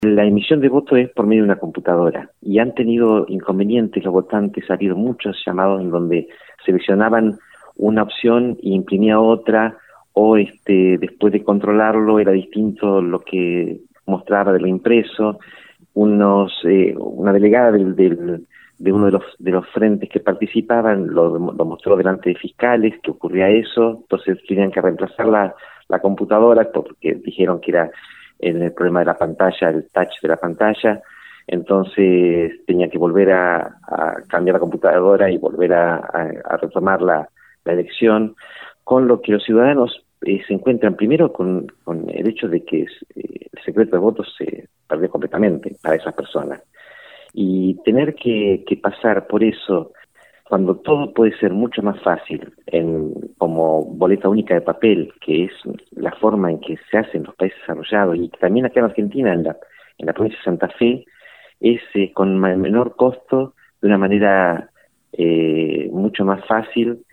La emisión de votos es por medio de una computadora y han tenido inconvenientes los votantes, ha habido muchos llamados en donde seleccionaban una opción y imprimía otra, o después de controlarlo era distinto lo que mostraba de lo impreso. Una delegada de uno de los frentes que participaban lo mostró delante de fiscales que ocurría eso, entonces tenían que reemplazar la computadora porque dijeron que era el problema de la pantalla, el touch de la pantalla. Entonces tenía que volver a cambiar la computadora y volver a retomar la elección, con lo que los ciudadanos se encuentran primero con el hecho de que el secreto de votos se perdió completamente para esas personas. Y tener que pasar por eso, cuando todo puede ser mucho más fácil como boleta única de papel, que es la forma en que se hace en los países desarrollados, y también acá en Argentina, en la provincia de Santa Fe, es con menor costo, de una manera mucho más fácil,